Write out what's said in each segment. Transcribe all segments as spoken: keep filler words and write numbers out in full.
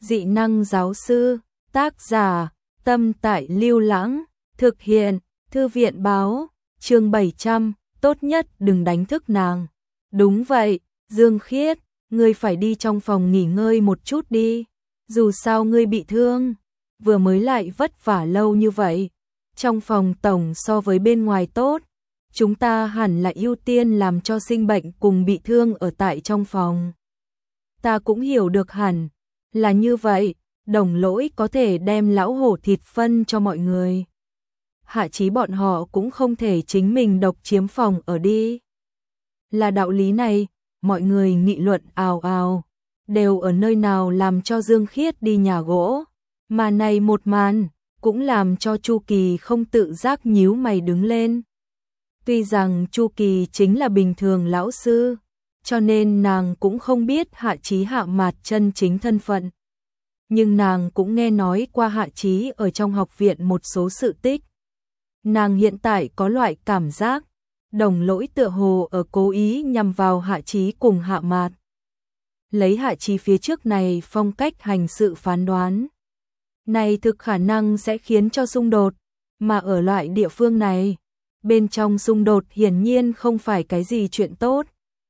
Dị năng giáo sư, tác giả, Tâm Tại Lưu Lãng, thực hiện, Thư viện báo, chương bảy trăm, tốt nhất đừng đánh thức nàng. Đúng vậy, Dương Khiết, ngươi phải đi trong phòng nghỉ ngơi một chút đi, dù sao ngươi bị thương, vừa mới lại vất vả lâu như vậy. Trong phòng tổng so với bên ngoài tốt, chúng ta hẳn là ưu tiên làm cho sinh bệnh cùng bị thương ở tại trong phòng. Ta cũng hiểu được hẳn là như vậy, Đồng Lỗi có thể đem lão hổ thịt phân cho mọi người. Hạ Chí bọn họ cũng không thể chính mình độc chiếm phòng ở đi. Là đạo lý này, mọi người nghị luận ào ào, đều ở nơi nào làm cho Dương Khiết đi nhà gỗ, mà này một màn cũng làm cho Chu Kỳ không tự giác nhíu mày đứng lên. Tuy rằng Chu Kỳ chính là bình thường lão sư, cho nên nàng cũng không biết Hạ Chí Hạ Mạt chân chính thân phận. Nhưng nàng cũng nghe nói qua Hạ Chí ở trong học viện một số sự tích. Nàng hiện tại có loại cảm giác, Đồng Lỗi tựa hồ ở cố ý nhằm vào Hạ Chí cùng Hạ Mạt. Lấy Hạ Chí phía trước này phong cách hành sự phán đoán, này thực khả năng sẽ khiến cho xung đột, mà ở loại địa phương này, bên trong xung đột hiển nhiên không phải cái gì chuyện tốt.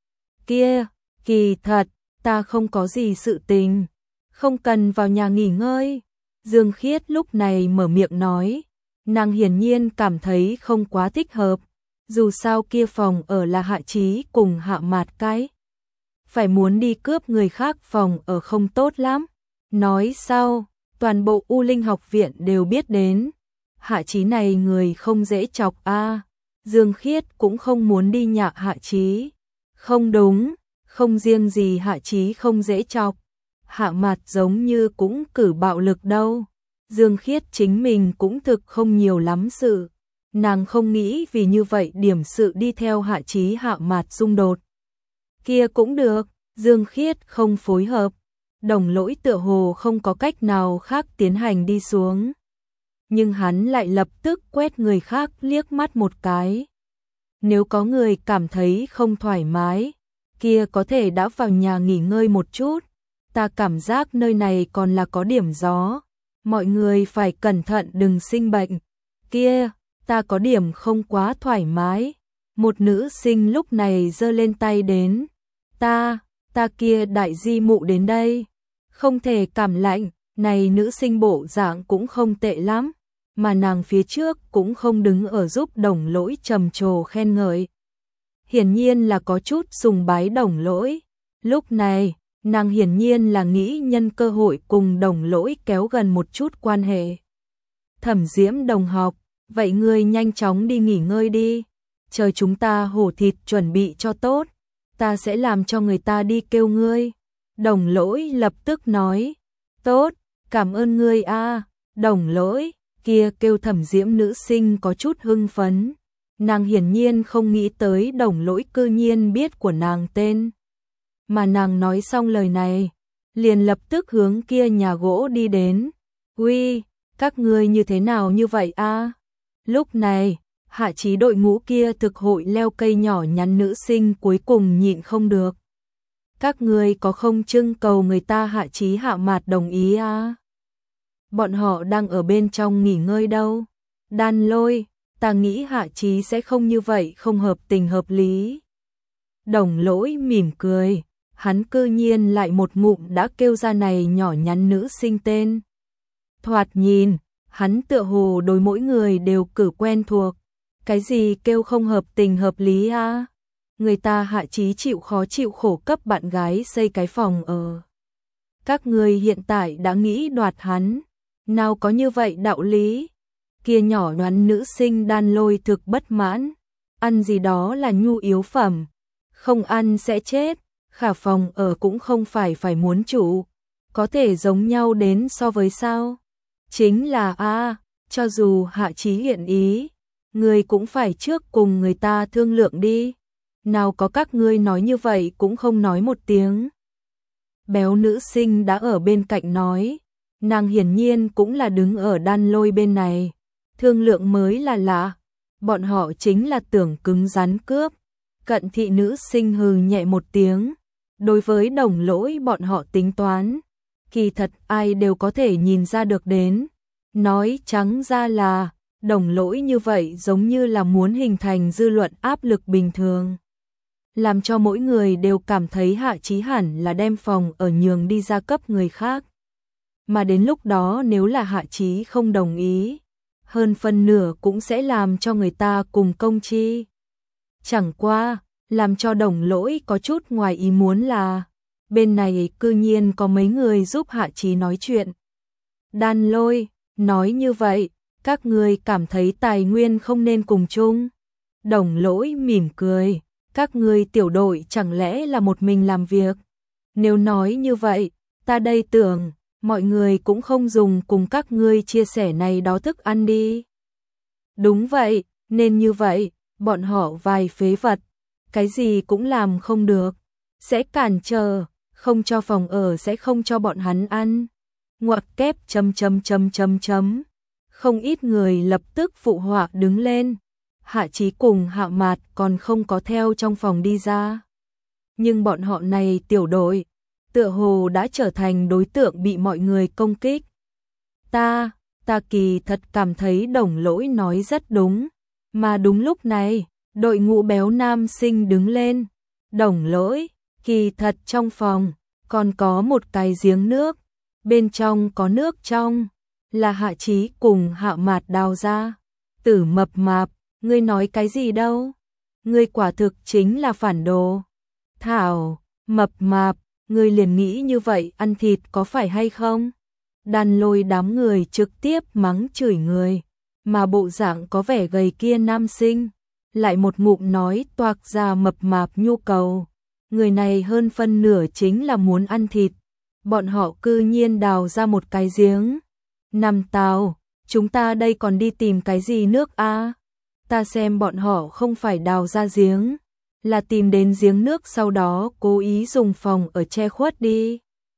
Kia, kỳ thật, ta không có gì sự tình, không cần vào nhà nghỉ ngơi. Dương Khiết lúc này mở miệng nói, nàng hiển nhiên cảm thấy không quá thích hợp, dù sao kia phòng ở là Hạ Chí cùng Hạ Mạt cái. Phải muốn đi cướp người khác phòng ở không tốt lắm. Nói sau, toàn bộ U Linh học viện đều biết đến. Hạ Chí này người không dễ chọc a. À. Dương Khiết cũng không muốn đi nhạ Hạ Chí. Không đúng, không riêng gì Hạ Chí không dễ chọc. Hạ Mạt giống như cũng cử bạo lực đâu. Dương Khiết chính mình cũng thực không nhiều lắm sự. Nàng không nghĩ vì như vậy điểm sự đi theo Hạ Chí Hạ Mạt xung đột. Kia cũng được, Dương Khiết không phối hợp. Đồng Lỗi tựa hồ không có cách nào khác tiến hành đi xuống. Nhưng hắn lại lập tức quét người khác liếc mắt một cái. Nếu có người cảm thấy không thoải mái, kia có thể đã vào nhà nghỉ ngơi một chút. Ta cảm giác nơi này còn là có điểm gió. Mọi người phải cẩn thận đừng sinh bệnh. Kia, ta có điểm không quá thoải mái. Một nữ sinh lúc này giơ lên tay đến. Ta, ta kia đại di mụ đến đây. Không thể cảm lạnh, này nữ sinh bộ dạng cũng không tệ lắm. Mà nàng phía trước cũng không đứng ở giúp Đồng Lỗi trầm trồ khen ngợi. Hiển nhiên là có chút sùng bái Đồng Lỗi. Lúc này, nàng hiển nhiên là nghĩ nhân cơ hội cùng Đồng Lỗi kéo gần một chút quan hệ. Thẩm Diễm đồng học, vậy ngươi nhanh chóng đi nghỉ ngơi đi. Chờ chúng ta hổ thịt chuẩn bị cho tốt, ta sẽ làm cho người ta đi kêu ngươi. Đồng Lỗi lập tức nói, tốt, cảm ơn ngươi a. Đồng Lỗi, kia kêu Thẩm Diễm nữ sinh có chút hưng phấn. Nàng hiển nhiên không nghĩ tới Đồng Lỗi cư nhiên biết của nàng tên. Mà nàng nói xong lời này, liền lập tức hướng kia nhà gỗ đi đến. Uy, các ngươi như thế nào như vậy a? Lúc này, Hạ Chí đội ngũ kia thực hội leo cây nhỏ nhắn nữ sinh cuối cùng nhịn không được. Các ngươi có không trưng cầu người ta Hạ Chí Hạ Mạt đồng ý a? Bọn họ đang ở bên trong nghỉ ngơi đâu. Đan Lôi, ta nghĩ Hạ Chí sẽ không như vậy không hợp tình hợp lý. Đồng Lỗi mỉm cười, hắn cư nhiên lại một ngụm đã kêu ra này nhỏ nhắn nữ sinh tên. Thoạt nhìn, hắn tựa hồ đối mỗi người đều cử quen thuộc. Cái gì kêu không hợp tình hợp lý a? Người ta Hạ Chí chịu khó chịu khổ cấp bạn gái xây cái phòng ở. Các người hiện tại đã nghĩ đoạt hắn, nào có như vậy đạo lý. Kia nhỏ đoán nữ sinh Đan Lôi thực bất mãn, ăn gì đó là nhu yếu phẩm, không ăn sẽ chết, khả phòng ở cũng không phải phải muốn chủ, có thể giống nhau đến so với sao. Chính là a, cho dù Hạ Chí hiện ý, người cũng phải trước cùng người ta thương lượng đi. Nào có các ngươi nói như vậy cũng không nói một tiếng. Béo nữ sinh đã ở bên cạnh nói, nàng hiển nhiên cũng là đứng ở Đan Lôi bên này. Thương lượng mới là lạ, bọn họ chính là tưởng cứng rắn cướp. Cận thị nữ sinh hừ nhẹ một tiếng, đối với Đồng Lỗi bọn họ tính toán. kỳ thật ai đều có thể nhìn ra được đến. Nói trắng ra là, Đồng Lỗi như vậy giống như là muốn hình thành dư luận áp lực bình thường. Làm cho mỗi người đều cảm thấy Hạ Chí hẳn là đem phòng ở nhường đi ra cấp người khác. Mà đến lúc đó nếu là Hạ Chí không đồng ý, hơn phân nửa cũng sẽ làm cho người ta cùng công chi. Chẳng qua, làm cho Đồng Lỗi có chút ngoài ý muốn là, bên này cư nhiên có mấy người giúp Hạ Chí nói chuyện. Đan Lôi, nói như vậy, các người cảm thấy tài nguyên không nên cùng chung. Đồng Lỗi mỉm cười, các người tiểu đội chẳng lẽ là một mình làm việc. Nếu nói như vậy, ta đây tưởng, mọi người cũng không dùng cùng các ngươi chia sẻ này đó thức ăn đi. Đúng vậy, nên như vậy, bọn họ vài phế vật, cái gì cũng làm không được, sẽ cản trở, không cho phòng ở sẽ không cho bọn hắn ăn. Ngoặc kép chấm chấm chấm chấm chấm. Không ít người lập tức phụ họa đứng lên. Hạ Chí cùng Hạ Mạt còn không có theo trong phòng đi ra. Nhưng bọn họ này tiểu đội, tựa hồ đã trở thành đối tượng bị mọi người công kích. Ta, ta kỳ thật cảm thấy Đồng Lỗi nói rất đúng. Mà đúng lúc này, đội ngũ béo nam sinh đứng lên. Đồng Lỗi, kỳ thật trong phòng, còn có một cái giếng nước. Bên trong có nước trong, là Hạ Chí cùng Hạ Mạt đào ra. Tử mập mạp, ngươi nói cái gì đâu? Ngươi quả thực chính là phản đồ. Thảo, mập mạp, ngươi liền nghĩ như vậy ăn thịt có phải hay không? Đan Lôi đám người trực tiếp mắng chửi người, mà bộ dạng có vẻ gầy kia nam sinh, lại một ngụm nói toạc ra mập mạp nhu cầu. Người này hơn phân nửa chính là muốn ăn thịt. Bọn họ cư nhiên đào ra một cái giếng. Năm tào, chúng ta đây còn đi tìm cái gì nước a? À? Ta xem bọn họ không phải đào ra giếng, là tìm đến giếng nước sau đó cố ý dùng phòng ở che khuất đi.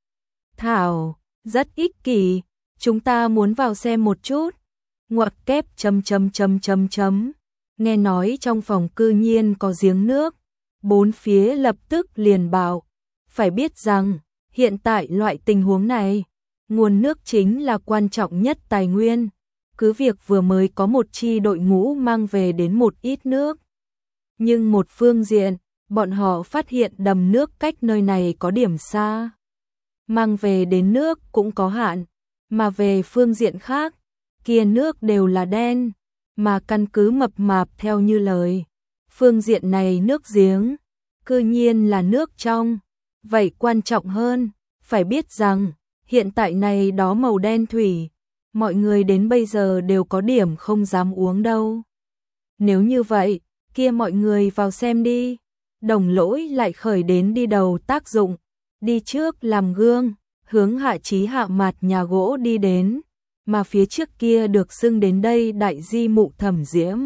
Thảo, rất ích kỷ, chúng ta muốn vào xem một chút. Ngoặc kép chấm chấm chấm chấm chấm. Nghe nói trong phòng cư nhiên có giếng nước, bốn phía lập tức liền bảo, phải biết rằng hiện tại loại tình huống này, nguồn nước chính là quan trọng nhất tài nguyên. Cứ việc vừa mới có một chi đội ngũ mang về đến một ít nước. Nhưng một phương diện, bọn họ phát hiện đầm nước cách nơi này có điểm xa. Mang về đến nước cũng có hạn, mà về phương diện khác, kia nước đều là đen, mà căn cứ mập mạp theo như lời. Phương diện này nước giếng, cư nhiên là nước trong. Vậy quan trọng hơn, phải biết rằng, hiện tại này đó màu đen thủy, mọi người đến bây giờ đều có điểm không dám uống đâu. Nếu như vậy, kia mọi người vào xem đi. Đồng Lỗi lại khởi đến đi đầu tác dụng, đi trước làm gương, hướng Hạ Chí Hạ Mạt nhà gỗ đi đến, mà phía trước kia được xưng đến đây đại di mụ Thẩm Diễm.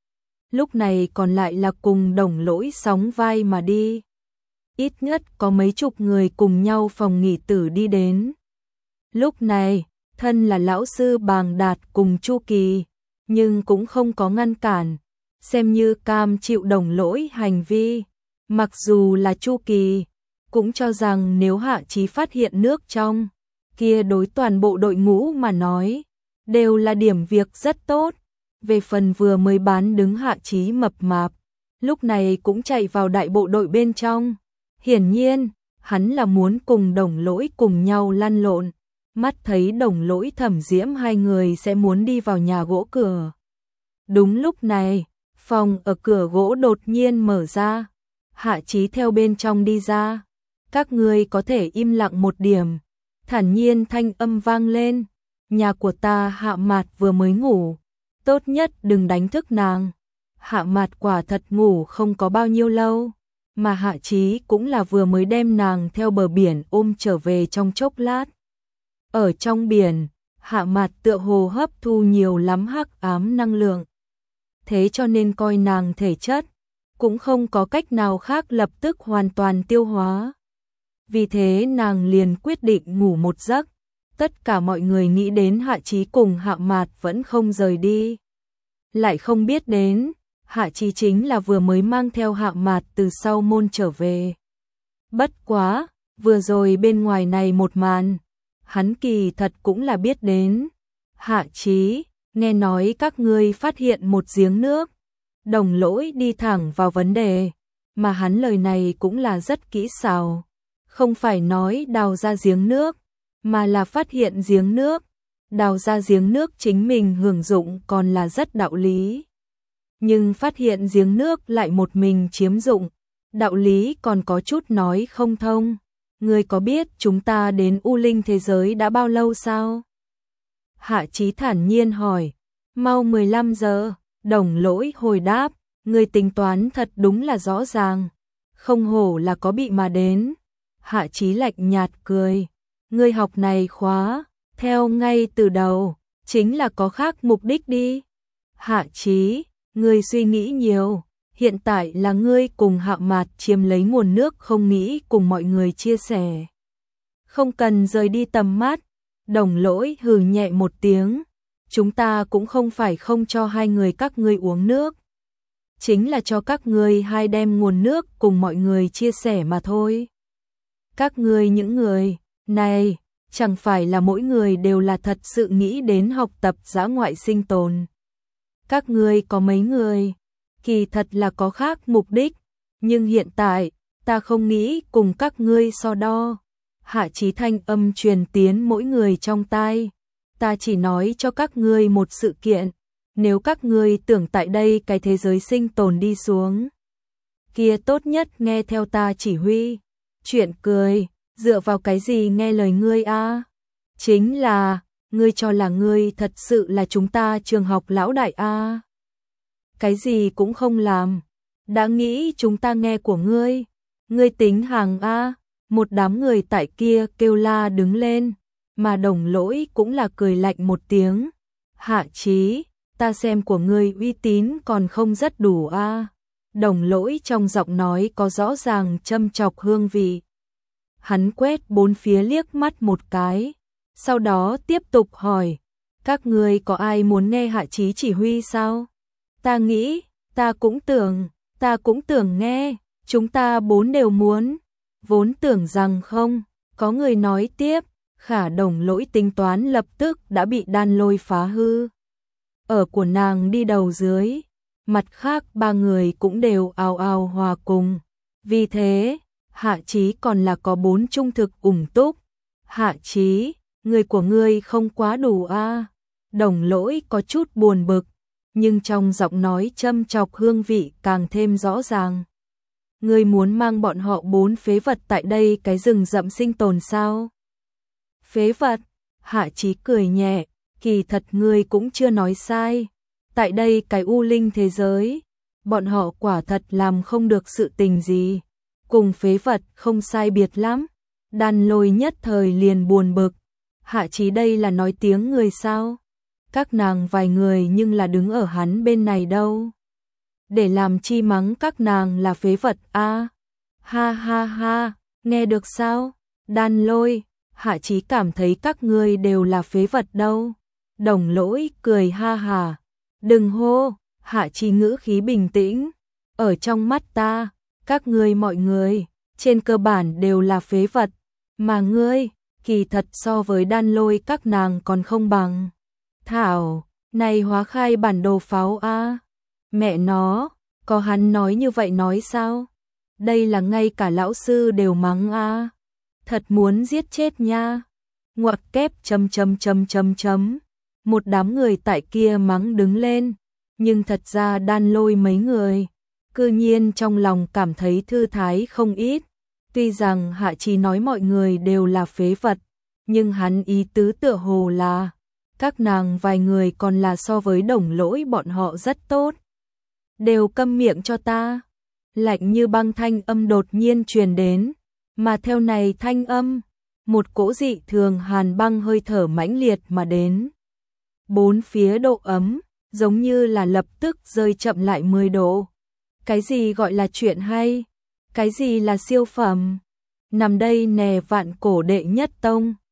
Lúc này còn lại là cùng Đồng Lỗi sóng vai mà đi. Ít nhất có mấy chục người cùng nhau phòng nghỉ tử đi đến. Lúc này, thân là lão sư Bàng Đạt cùng Chu Kỳ, nhưng cũng không có ngăn cản, xem như cam chịu Đồng Lỗi hành vi. Mặc dù là Chu Kỳ, cũng cho rằng nếu Hạ Chí phát hiện nước trong, kia đối toàn bộ đội ngũ mà nói, đều là điểm việc rất tốt. Về phần vừa mới bán đứng Hạ Chí mập mạp, lúc này cũng chạy vào đại bộ đội bên trong. Hiển nhiên, hắn là muốn cùng Đồng Lỗi cùng nhau lăn lộn, mắt thấy Đồng Lỗi Thẩm Diễm hai người sẽ muốn đi vào nhà gỗ cửa. Đúng lúc này, phòng ở cửa gỗ đột nhiên mở ra, Hạ Chí theo bên trong đi ra. Các ngươi có thể im lặng một điểm. Thản nhiên thanh âm vang lên, nhà của ta Hạ Mạt vừa mới ngủ, tốt nhất đừng đánh thức nàng. Hạ Mạt quả thật ngủ không có bao nhiêu lâu, mà Hạ Chí cũng là vừa mới đem nàng theo bờ biển ôm trở về trong chốc lát. Ở trong biển, Hạ Mạt tựa hồ hấp thu nhiều lắm hắc ám năng lượng. Thế cho nên coi nàng thể chất, cũng không có cách nào khác lập tức hoàn toàn tiêu hóa. Vì thế nàng liền quyết định ngủ một giấc. Tất cả mọi người nghĩ đến Hạ Chí cùng Hạ Mạt vẫn không rời đi. Lại không biết đến, Hạ Chí chính là vừa mới mang theo Hạ Mạt từ sau môn trở về. Bất quá, vừa rồi bên ngoài này một màn, hắn kỳ thật cũng là biết đến. Hạ Chí, nghe nói các ngươi phát hiện một giếng nước. Đồng Lỗi đi thẳng vào vấn đề, mà hắn lời này cũng là rất kỹ xảo. Không phải nói đào ra giếng nước, mà là phát hiện giếng nước. Đào ra giếng nước chính mình hưởng dụng còn là rất đạo lý. Nhưng phát hiện giếng nước lại một mình chiếm dụng, đạo lý còn có chút nói không thông. Ngươi có biết chúng ta đến U Linh thế giới đã bao lâu sao? Hạ Chí thản nhiên hỏi. Mau mười lăm giờ, Đồng Lỗi hồi đáp. Ngươi tính toán thật đúng là rõ ràng. Không hổ là có bị mà đến. Hạ Chí lạnh nhạt cười. Ngươi học này khóa, theo ngay từ đầu, chính là có khác mục đích đi. Hạ Chí, ngươi suy nghĩ nhiều. Hiện tại là ngươi cùng Hạ Mạt chiếm lấy nguồn nước không nghĩ cùng mọi người chia sẻ. Không cần rời đi tầm mắt. Đồng Lỗi hừ nhẹ một tiếng. Chúng ta cũng không phải không cho hai người các ngươi uống nước. Chính là cho các ngươi hai đem nguồn nước cùng mọi người chia sẻ mà thôi. Các ngươi những người này, chẳng phải là mỗi người đều là thật sự nghĩ đến học tập dã ngoại sinh tồn. Các ngươi có mấy người, kỳ thật là có khác mục đích, nhưng hiện tại, ta không nghĩ cùng các ngươi so đo. Hạ Chí thanh âm truyền tiến mỗi người trong tai. Ta chỉ nói cho các ngươi một sự kiện, nếu các ngươi tưởng tại đây cái thế giới sinh tồn đi xuống, kia tốt nhất nghe theo ta chỉ huy. Chuyện cười, dựa vào cái gì nghe lời ngươi a? Chính là, ngươi cho là ngươi thật sự là chúng ta trường học lão đại a? Cái gì cũng không làm, đã nghĩ chúng ta nghe của ngươi, ngươi tính hàng a? Một đám người tại kia kêu la đứng lên, mà Đồng Lỗi cũng là cười lạnh một tiếng. Hạ Chí, ta xem của ngươi uy tín còn không rất đủ a. Đồng Lỗi trong giọng nói có rõ ràng châm chọc hương vị. Hắn quét bốn phía liếc mắt một cái, sau đó tiếp tục hỏi, các ngươi có ai muốn nghe Hạ Chí chỉ huy sao? Ta nghĩ, ta cũng tưởng, ta cũng tưởng nghe, chúng ta bốn đều muốn. Vốn tưởng rằng không, có người nói tiếp, khả Đồng Lỗi tính toán lập tức đã bị Đan Lôi phá hư. Ở của nàng đi đầu dưới, mặt khác ba người cũng đều ào ào hòa cùng. Vì thế, Hạ Chí còn là có bốn trung thực ủng túc. Hạ Chí, người của ngươi không quá đủ a. Đồng Lỗi có chút buồn bực, nhưng trong giọng nói châm chọc hương vị càng thêm rõ ràng. Ngươi muốn mang bọn họ bốn phế vật tại đây cái rừng rậm sinh tồn sao? Phế vật? Hạ Chí cười nhẹ, kỳ thật ngươi cũng chưa nói sai. Tại đây cái U Linh thế giới, bọn họ quả thật làm không được sự tình gì. Cùng phế vật không sai biệt lắm. Đan Lôi nhất thời liền buồn bực. Hạ Chí đây là nói tiếng người sao? Các nàng vài người nhưng là đứng ở hắn bên này đâu. Để làm chi mắng các nàng là phế vật a? À, ha ha ha, nghe được sao? Đan Lôi, Hạ Chí cảm thấy các ngươi đều là phế vật đâu. Đồng Lỗi cười ha hà. Đừng hô, Hạ Chí ngữ khí bình tĩnh. Ở trong mắt ta, các ngươi mọi người, trên cơ bản đều là phế vật. Mà ngươi, kỳ thật so với Đan Lôi các nàng còn không bằng. Thảo, này hóa khai bản đồ pháo a. À. Mẹ nó, có hắn nói như vậy nói sao? Đây là ngay cả lão sư đều mắng a. À. Thật muốn giết chết nha. Ngoặc kép chấm chấm chấm chấm chấm. Một đám người tại kia mắng đứng lên, nhưng thật ra Đan Lôi mấy người, cư nhiên trong lòng cảm thấy thư thái không ít. Tuy rằng Hạ Chí nói mọi người đều là phế vật, nhưng hắn ý tứ tựa hồ là các nàng vài người còn là so với Đồng Lỗi bọn họ rất tốt. Đều câm miệng cho ta. Lạnh như băng thanh âm đột nhiên truyền đến, mà theo này thanh âm, một cỗ dị thường hàn băng hơi thở mãnh liệt mà đến. Bốn phía độ ấm, giống như là lập tức rơi chậm lại mười độ. Cái gì gọi là chuyện hay? Cái gì là siêu phẩm? Nằm đây nè vạn cổ đệ nhất tông.